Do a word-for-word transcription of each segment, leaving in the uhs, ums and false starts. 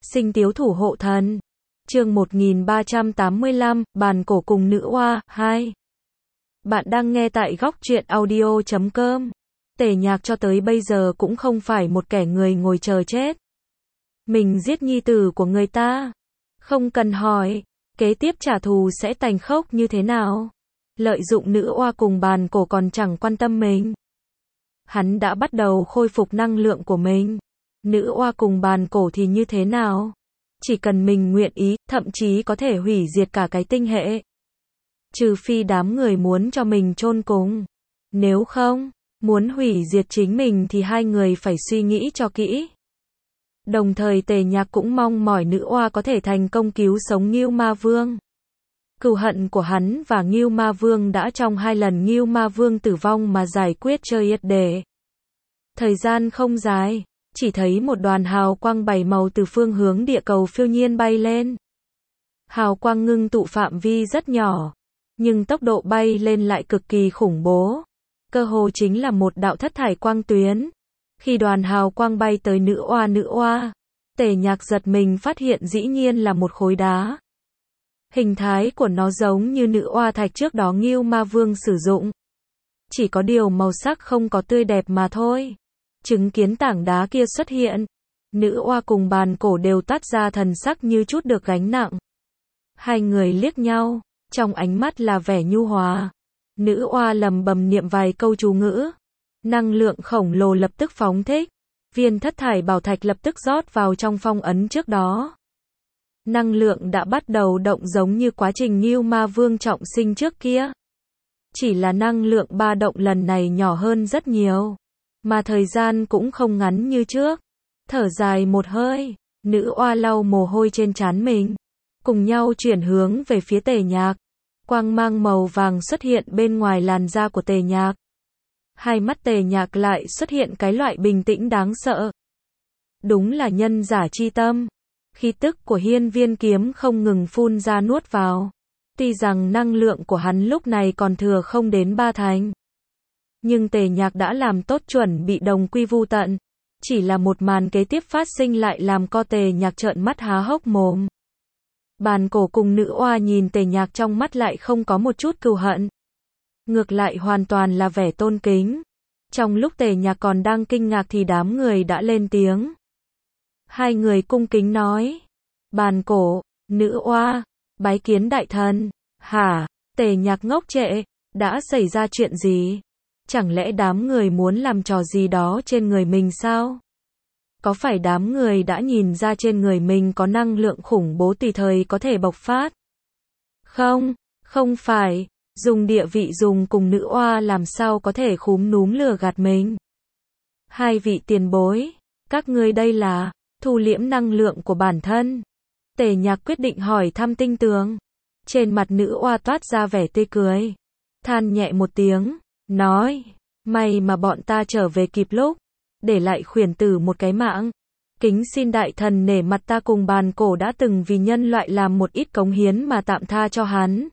Sinh tiếu thủ hộ thần. Chương một nghìn ba trăm tám mươi lăm, bàn cổ cùng nữ oa, hai. Bạn đang nghe tại góc truyện audio chấm com. Tề Nhạc cho tới bây giờ cũng không phải một kẻ người ngồi chờ chết. Mình giết nhi tử của người ta. Không cần hỏi, kế tiếp trả thù sẽ tàn khốc như thế nào. Lợi dụng nữ oa cùng bàn cổ còn chẳng quan tâm mình. Hắn đã bắt đầu khôi phục năng lượng của mình. Nữ oa cùng bàn cổ thì như thế nào? Chỉ cần mình nguyện ý, thậm chí có thể hủy diệt cả cái tinh hệ. Trừ phi đám người muốn cho mình chôn cùng. Nếu không, muốn hủy diệt chính mình thì hai người phải suy nghĩ cho kỹ. Đồng thời Tề Nhạc cũng mong mỏi nữ oa có thể thành công cứu sống Ngưu Ma Vương. Cừu hận của hắn và Ngưu Ma Vương đã trong hai lần Ngưu Ma Vương tử vong mà giải quyết chơi yết đề. Thời gian không dài, chỉ thấy một đoàn hào quang bảy màu từ phương hướng địa cầu phiêu nhiên bay lên. Hào quang ngưng tụ phạm vi rất nhỏ, nhưng tốc độ bay lên lại cực kỳ khủng bố. Cơ hồ chính là một đạo thất thải quang tuyến. Khi đoàn hào quang bay tới nữ oa nữ oa, Tề Nhạc giật mình phát hiện dĩ nhiên là một khối đá. Hình thái của nó giống như nữ oa thạch trước đó Ngưu Ma Vương sử dụng. Chỉ có điều màu sắc không có tươi đẹp mà thôi. Chứng kiến tảng đá kia xuất hiện, nữ oa cùng bàn cổ đều toát ra thần sắc như chút được gánh nặng. Hai người liếc nhau, trong ánh mắt là vẻ nhu hòa. Nữ oa lầm bầm niệm vài câu chú ngữ. Năng lượng khổng lồ lập tức phóng thích. Viên thất thải bảo thạch lập tức rót vào trong phong ấn trước đó. Năng lượng đã bắt đầu động giống như quá trình Ngưu Ma Vương trọng sinh trước kia. Chỉ là năng lượng ba động lần này nhỏ hơn rất nhiều. Mà thời gian cũng không ngắn như trước. Thở dài một hơi, nữ oa lau mồ hôi trên trán mình. Cùng nhau chuyển hướng về phía Tề Nhạc. Quang mang màu vàng xuất hiện bên ngoài làn da của Tề Nhạc. Hai mắt Tề Nhạc lại xuất hiện cái loại bình tĩnh đáng sợ. Đúng là nhân giả chi tâm. Khí tức của hiên viên kiếm không ngừng phun ra nuốt vào. Tuy rằng năng lượng của hắn lúc này còn thừa không đến ba thành. Nhưng Tề Nhạc đã làm tốt chuẩn bị đồng quy vu tận. Chỉ là một màn kế tiếp phát sinh lại làm co Tề Nhạc trợn mắt há hốc mồm. Bàn cổ cùng nữ oa nhìn Tề Nhạc trong mắt lại không có một chút cừu hận. Ngược lại hoàn toàn là vẻ tôn kính. Trong lúc Tề Nhạc còn đang kinh ngạc thì đám người đã lên tiếng. Hai người cung kính nói. Bàn cổ, nữ oa, bái kiến đại thần. Hả? Tề Nhạc ngốc trệ. Đã xảy ra chuyện gì? Chẳng lẽ đám người muốn làm trò gì đó trên người mình sao? Có phải đám người đã nhìn ra trên người mình có năng lượng khủng bố tùy thời có thể bộc phát? Không, không phải. Dùng địa vị dùng cùng nữ oa làm sao có thể khúm núm lừa gạt mình? Hai vị tiền bối, các ngươi đây là thu liễm năng lượng của bản thân. Tề Nhạc quyết định hỏi thăm tinh tường. Trên mặt nữ oa toát ra vẻ tươi cười. Than nhẹ một tiếng, nói, may mà bọn ta trở về kịp lúc, để lại khuyển tử một cái mạng. Kính xin đại thần nể mặt ta cùng bàn cổ đã từng vì nhân loại làm một ít cống hiến mà tạm tha cho hắn.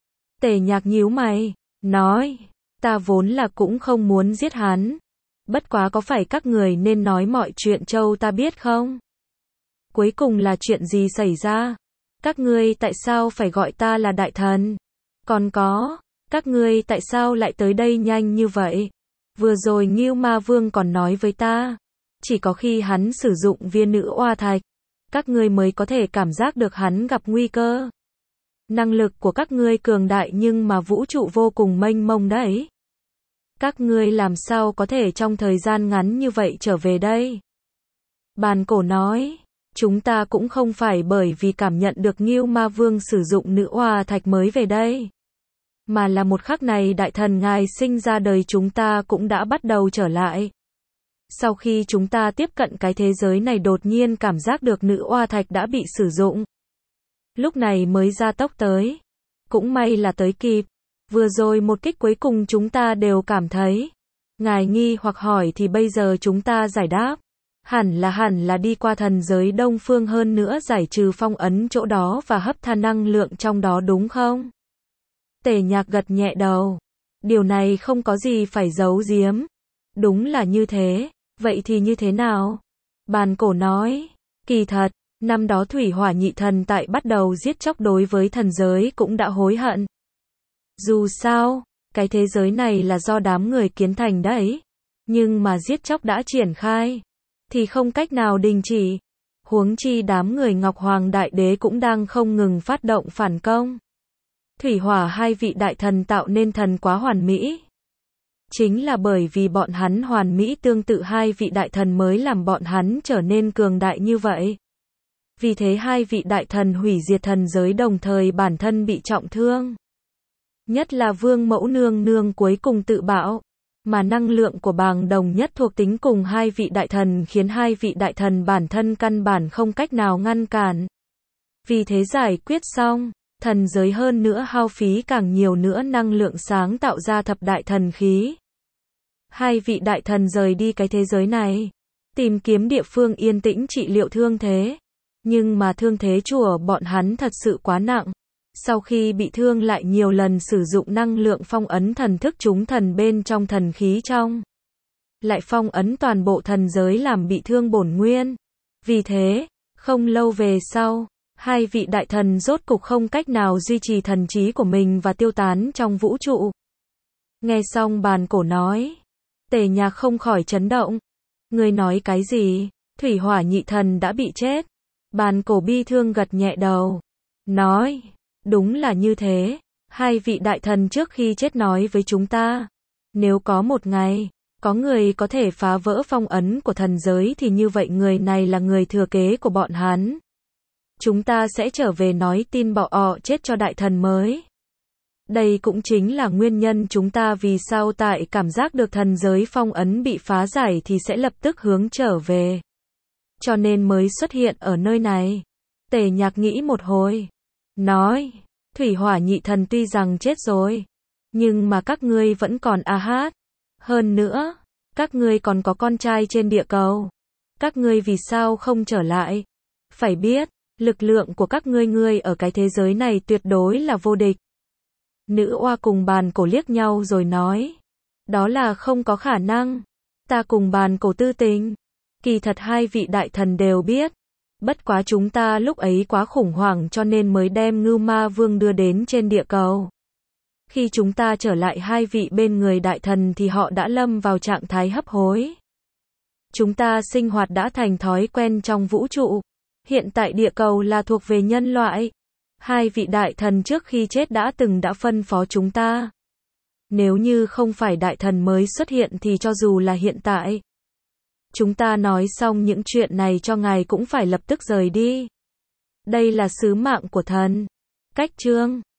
Tề Nhạc nhíu mày, nói, ta vốn là cũng không muốn giết hắn. Bất quá có phải các người nên nói mọi chuyện châu ta biết không? Cuối cùng là chuyện gì xảy ra? Các ngươi tại sao phải gọi ta là đại thần? Còn có, các ngươi tại sao lại tới đây nhanh như vậy? Vừa rồi Ngưu Ma Vương còn nói với ta, chỉ có khi hắn sử dụng viên nữ oa thạch, các ngươi mới có thể cảm giác được hắn gặp nguy cơ. Năng lực của các ngươi cường đại nhưng mà vũ trụ vô cùng mênh mông đấy. Các ngươi làm sao có thể trong thời gian ngắn như vậy trở về đây? Bàn cổ nói, chúng ta cũng không phải bởi vì cảm nhận được Ngưu Ma Vương sử dụng nữ oa thạch mới về đây. Mà là một khắc này đại thần ngài sinh ra đời chúng ta cũng đã bắt đầu trở lại. Sau khi chúng ta tiếp cận cái thế giới này đột nhiên cảm giác được nữ oa thạch đã bị sử dụng. Lúc này mới ra tốc tới. Cũng may là tới kịp. Vừa rồi một kích cuối cùng chúng ta đều cảm thấy. Ngài nghi hoặc hỏi thì bây giờ chúng ta giải đáp. Hẳn là hẳn là đi qua thần giới Đông Phương hơn nữa giải trừ phong ấn chỗ đó và hấp thu năng lượng trong đó đúng không? Tề Nhạc gật nhẹ đầu. Điều này không có gì phải giấu giếm. Đúng là như thế. Vậy thì như thế nào? Bàn cổ nói. Kỳ thật, Năm đó thủy hỏa nhị thần tại bắt đầu giết chóc đối với thần giới cũng đã hối hận. Dù sao, cái thế giới này là do đám người kiến thành đấy. Nhưng mà giết chóc đã triển khai, thì không cách nào đình chỉ. Huống chi đám người Ngọc Hoàng Đại Đế cũng đang không ngừng phát động phản công. Thủy hỏa hai vị đại thần tạo nên thần quá hoàn mỹ. Chính là bởi vì bọn hắn hoàn mỹ tương tự hai vị đại thần mới làm bọn hắn trở nên cường đại như vậy. Vì thế hai vị đại thần hủy diệt thần giới đồng thời bản thân bị trọng thương. Nhất là Vương Mẫu Nương Nương cuối cùng tự bạo. Mà năng lượng của bàng đồng nhất thuộc tính cùng hai vị đại thần khiến hai vị đại thần bản thân căn bản không cách nào ngăn cản. Vì thế giải quyết xong, thần giới hơn nữa hao phí càng nhiều nữa năng lượng sáng tạo ra thập đại thần khí. Hai vị đại thần rời đi cái thế giới này, tìm kiếm địa phương yên tĩnh trị liệu thương thế. Nhưng mà thương thế của bọn hắn thật sự quá nặng. Sau khi bị thương lại nhiều lần sử dụng năng lượng phong ấn thần thức chúng thần bên trong thần khí trong. Lại phong ấn toàn bộ thần giới làm bị thương bổn nguyên. Vì thế, không lâu về sau, hai vị đại thần rốt cục không cách nào duy trì thần trí của mình và tiêu tán trong vũ trụ. Nghe xong bàn cổ nói, Tề Nhạc không khỏi chấn động. Ngươi nói cái gì? Thủy hỏa nhị thần đã bị chết. Bàn cổ bi thương gật nhẹ đầu. Nói, đúng là như thế. Hai vị đại thần trước khi chết nói với chúng ta. Nếu có một ngày, có người có thể phá vỡ phong ấn của thần giới thì như vậy người này là người thừa kế của bọn hắn. Chúng ta sẽ trở về nói tin bọn họ chết cho đại thần mới. Đây cũng chính là nguyên nhân chúng ta vì sao tại cảm giác được thần giới phong ấn bị phá giải thì sẽ lập tức hướng trở về. Cho nên mới xuất hiện ở nơi này. Tề Nhạc nghĩ một hồi. Nói, thủy hỏa nhị thần tuy rằng chết rồi. Nhưng mà các ngươi vẫn còn a hát. Hơn nữa, các ngươi còn có con trai trên địa cầu. Các ngươi vì sao không trở lại? Phải biết, lực lượng của các ngươi ngươi ở cái thế giới này tuyệt đối là vô địch. Nữ oa cùng bàn cổ liếc nhau rồi nói. Đó là không có khả năng. Ta cùng bàn cổ tư tình. Kỳ thật hai vị đại thần đều biết. Bất quá chúng ta lúc ấy quá khủng hoảng cho nên mới đem Ngưu Ma Vương đưa đến trên địa cầu. Khi chúng ta trở lại hai vị bên người đại thần thì họ đã lâm vào trạng thái hấp hối. Chúng ta sinh hoạt đã thành thói quen trong vũ trụ. Hiện tại địa cầu là thuộc về nhân loại. Hai vị đại thần trước khi chết đã từng đã phân phó chúng ta. Nếu như không phải đại thần mới xuất hiện thì cho dù là hiện tại. Chúng ta nói xong những chuyện này cho ngài cũng phải lập tức rời đi. Đây là sứ mạng của thần. Cách chương